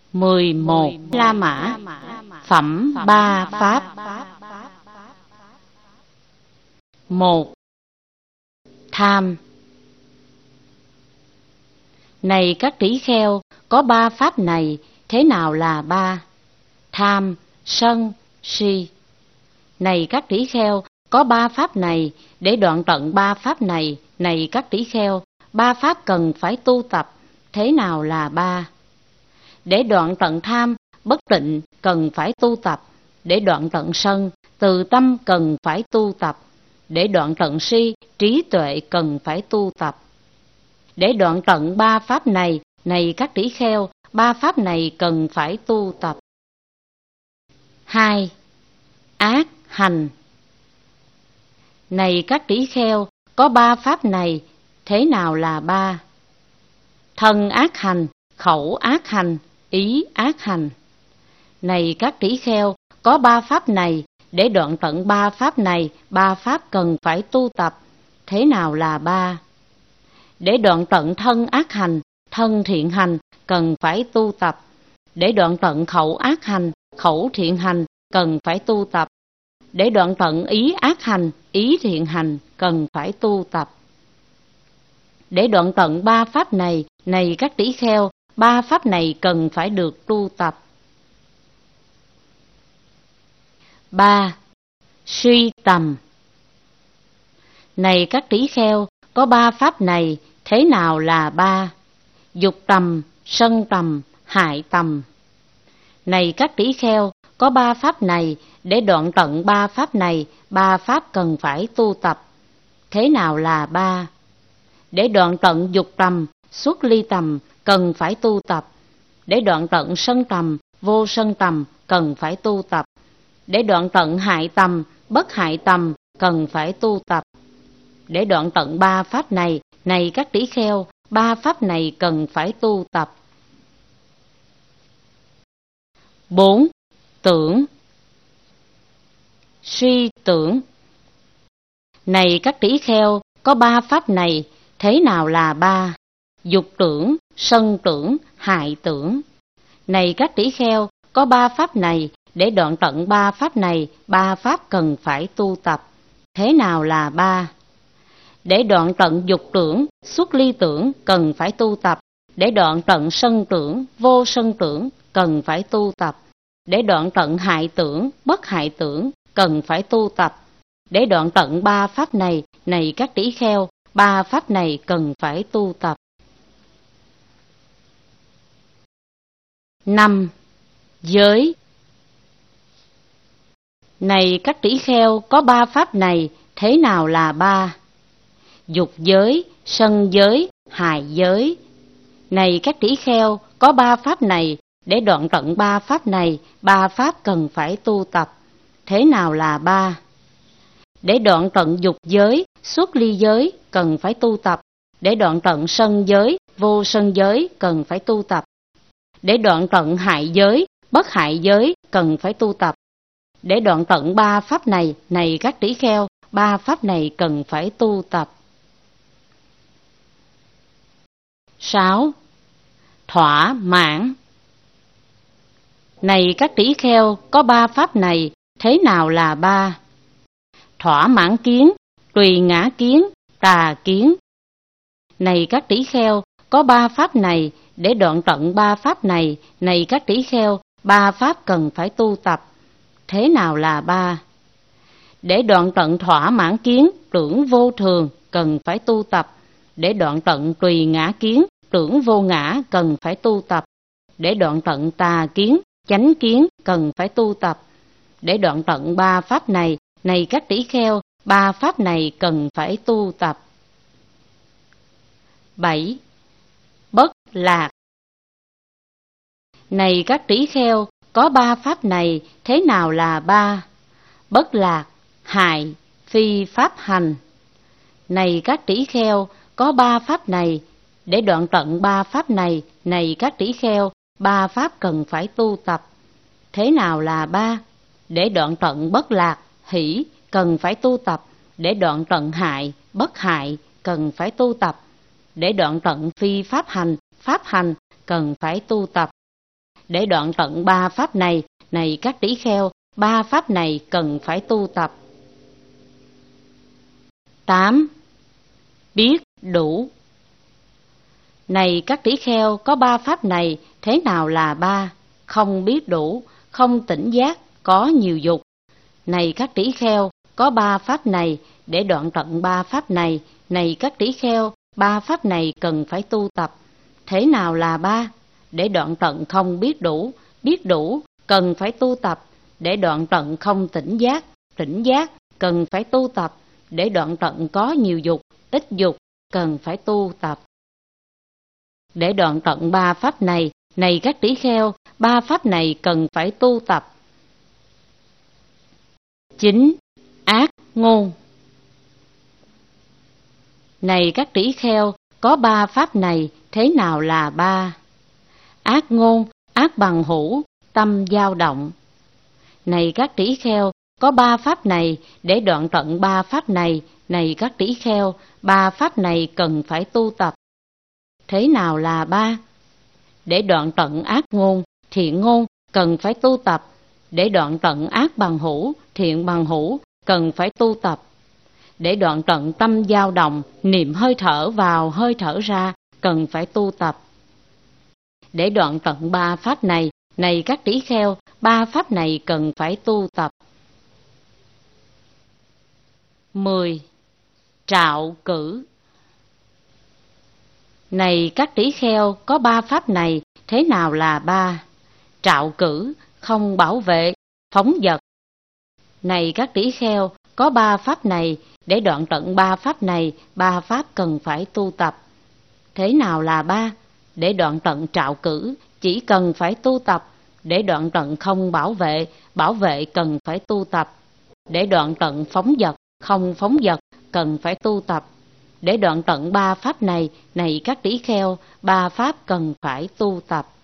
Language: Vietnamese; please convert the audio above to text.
11. La Mã. Phẩm ba pháp. 1. Tham. Này các tỷ kheo, có ba pháp này, thế nào là ba? Tham, sân, si. Này các tỷ kheo, có ba pháp này, để đoạn tận ba pháp này, này các tỷ kheo, ba pháp cần phải tu tập, thế nào là ba? Để đoạn tận tham, bất tịnh cần phải tu tập, để đoạn tận sân, từ tâm cần phải tu tập, để đoạn tận si, trí tuệ cần phải tu tập. Để đoạn tận ba pháp này, này các tỷ kheo, ba pháp này cần phải tu tập. 2. Ác hành. Này các tỷ kheo, có ba pháp này, thế nào là ba? Thân ác hành, khẩu ác hành, ý ác hành. Này các tỷ kheo, có ba pháp này, để đoạn tận ba pháp này, ba pháp cần phải tu tập, thế nào là ba? Để đoạn tận thân ác hành, thân thiện hành, cần phải tu tập. Để đoạn tận khẩu ác hành, khẩu thiện hành, cần phải tu tập. Để đoạn tận ý ác hành, ý thiện hành, cần phải tu tập. Để đoạn tận ba pháp này, này các tỷ kheo, ba pháp này cần phải được tu tập. 3. Suy tầm. Này các tỷ kheo, có ba pháp này, thế nào là ba? Dục tầm, sân tầm, hại tầm. Này các tỷ kheo, có ba pháp này, để đoạn tận ba pháp này, ba pháp cần phải tu tập, thế nào là ba? Để đoạn tận dục tầm, xuất ly tầm, cần phải tu tập. Để đoạn tận sân tầm, vô sân tầm, cần phải tu tập. Để đoạn tận hại tầm, bất hại tầm, cần phải tu tập. Để đoạn tận ba pháp này, này các tỷ kheo, ba pháp này cần phải tu tập. 4. Tưởng. Suy tưởng. Này các tỷ kheo, có ba pháp này, thế nào là ba? Dục tưởng, sân tưởng, hại tưởng. Này các tỷ kheo, có ba pháp này, để đoạn tận ba pháp này, ba pháp cần phải tu tập, thế nào là ba? Để đoạn tận dục tưởng, xuất ly tưởng, cần phải tu tập. Để đoạn tận sân tưởng, vô sân tưởng, cần phải tu tập. Để đoạn tận hại tưởng, bất hại tưởng, cần phải tu tập. Để đoạn tận ba pháp này, này các tỷ kheo, ba pháp này cần phải tu tập. 5. Giới. Này các tỷ kheo, có ba pháp này, thế nào là ba? Dục giới, sân giới, hại giới. Này các tỷ kheo, có ba pháp này, để đoạn tận ba pháp này, ba pháp cần phải tu tập, thế nào là ba? Để đoạn tận dục giới, xuất ly giới, cần phải tu tập. Để đoạn tận sân giới, vô sân giới, cần phải tu tập. Để đoạn tận hại giới, bất hại giới, cần phải tu tập. Để đoạn tận ba pháp này, này các tỷ kheo, ba pháp này cần phải tu tập. 6. Thỏa mãn. Này các tỷ kheo, có ba pháp này, thế nào là ba? Thỏa mãn kiến, tùy ngã kiến, tà kiến. Này các tỷ kheo, có ba pháp này, để đoạn tận ba pháp này, này các tỷ kheo, ba pháp cần phải tu tập, thế nào là ba? Để đoạn tận thỏa mãn kiến, tưởng vô thường, cần phải tu tập. Để đoạn tận tùy ngã kiến, tưởng vô ngã, cần phải tu tập. Để đoạn tận tà kiến, chánh kiến, cần phải tu tập. Để đoạn tận ba pháp này, này các tỷ kheo, ba pháp này cần phải tu tập. 7. Bất lạc. Này các tỷ kheo, có ba pháp này, thế nào là ba? Bất lạc, hại, phi pháp hành. Này các tỷ kheo, có ba pháp này, để đoạn tận ba pháp này, này các tỷ kheo, ba pháp cần phải tu tập, thế nào là ba? Để đoạn tận bất lạc, hỷ, cần phải tu tập. Để đoạn tận hại, bất hại, cần phải tu tập. Để đoạn tận phi pháp hành, cần phải tu tập. để đoạn tận ba pháp này, này các tỷ kheo, ba pháp này cần phải tu tập. 8. Biết đủ. Này các tỷ kheo, có ba pháp này, thế nào là ba? Không biết đủ, không tỉnh giác, có nhiều dục. Này các tỷ kheo, có ba pháp này, để đoạn tận ba pháp này, này các tỷ kheo, ba pháp này cần phải tu tập. Thế nào là ba? Để đoạn tận không biết đủ, cần phải tu tập. Để đoạn tận không tỉnh giác, cần phải tu tập. Để đoạn tận có nhiều dục, ít dục, cần phải tu tập. Để đoạn tận ba pháp này, này các tỷ kheo, ba pháp này cần phải tu tập. 9. Ác ngôn. Này các tỷ kheo, có ba pháp này, thế nào là ba? Ác ngôn, ác bằng hữu, tâm dao động. Này các tỷ kheo, có ba pháp này, để đoạn tận ba pháp này, này các tỷ kheo, ba pháp này cần phải tu tập. Thế nào là ba? Để đoạn tận ác ngôn, thiện ngôn, cần phải tu tập. Để đoạn tận ác bằng hữu, thiện bằng hữu, cần phải tu tập. Để đoạn tận tâm dao động, niệm hơi thở vào hơi thở ra, cần phải tu tập. Để đoạn tận ba pháp này, này các tỷ kheo, ba pháp này cần phải tu tập. 10. Trạo cử. Này các tỷ kheo, có ba pháp này, thế nào là ba? Trạo cử, không bảo vệ, phóng dật. Này các tỷ kheo, có ba pháp này, để đoạn tận ba pháp này, ba pháp cần phải tu tập. Thế nào là ba? Để đoạn tận trạo cử, chỉ cần phải tu tập. Để đoạn tận không bảo vệ cần phải tu tập. Để đoạn tận phóng dật, không phóng dật, cần phải tu tập. Để đoạn tận ba pháp này, này các tỷ kheo, ba pháp cần phải tu tập.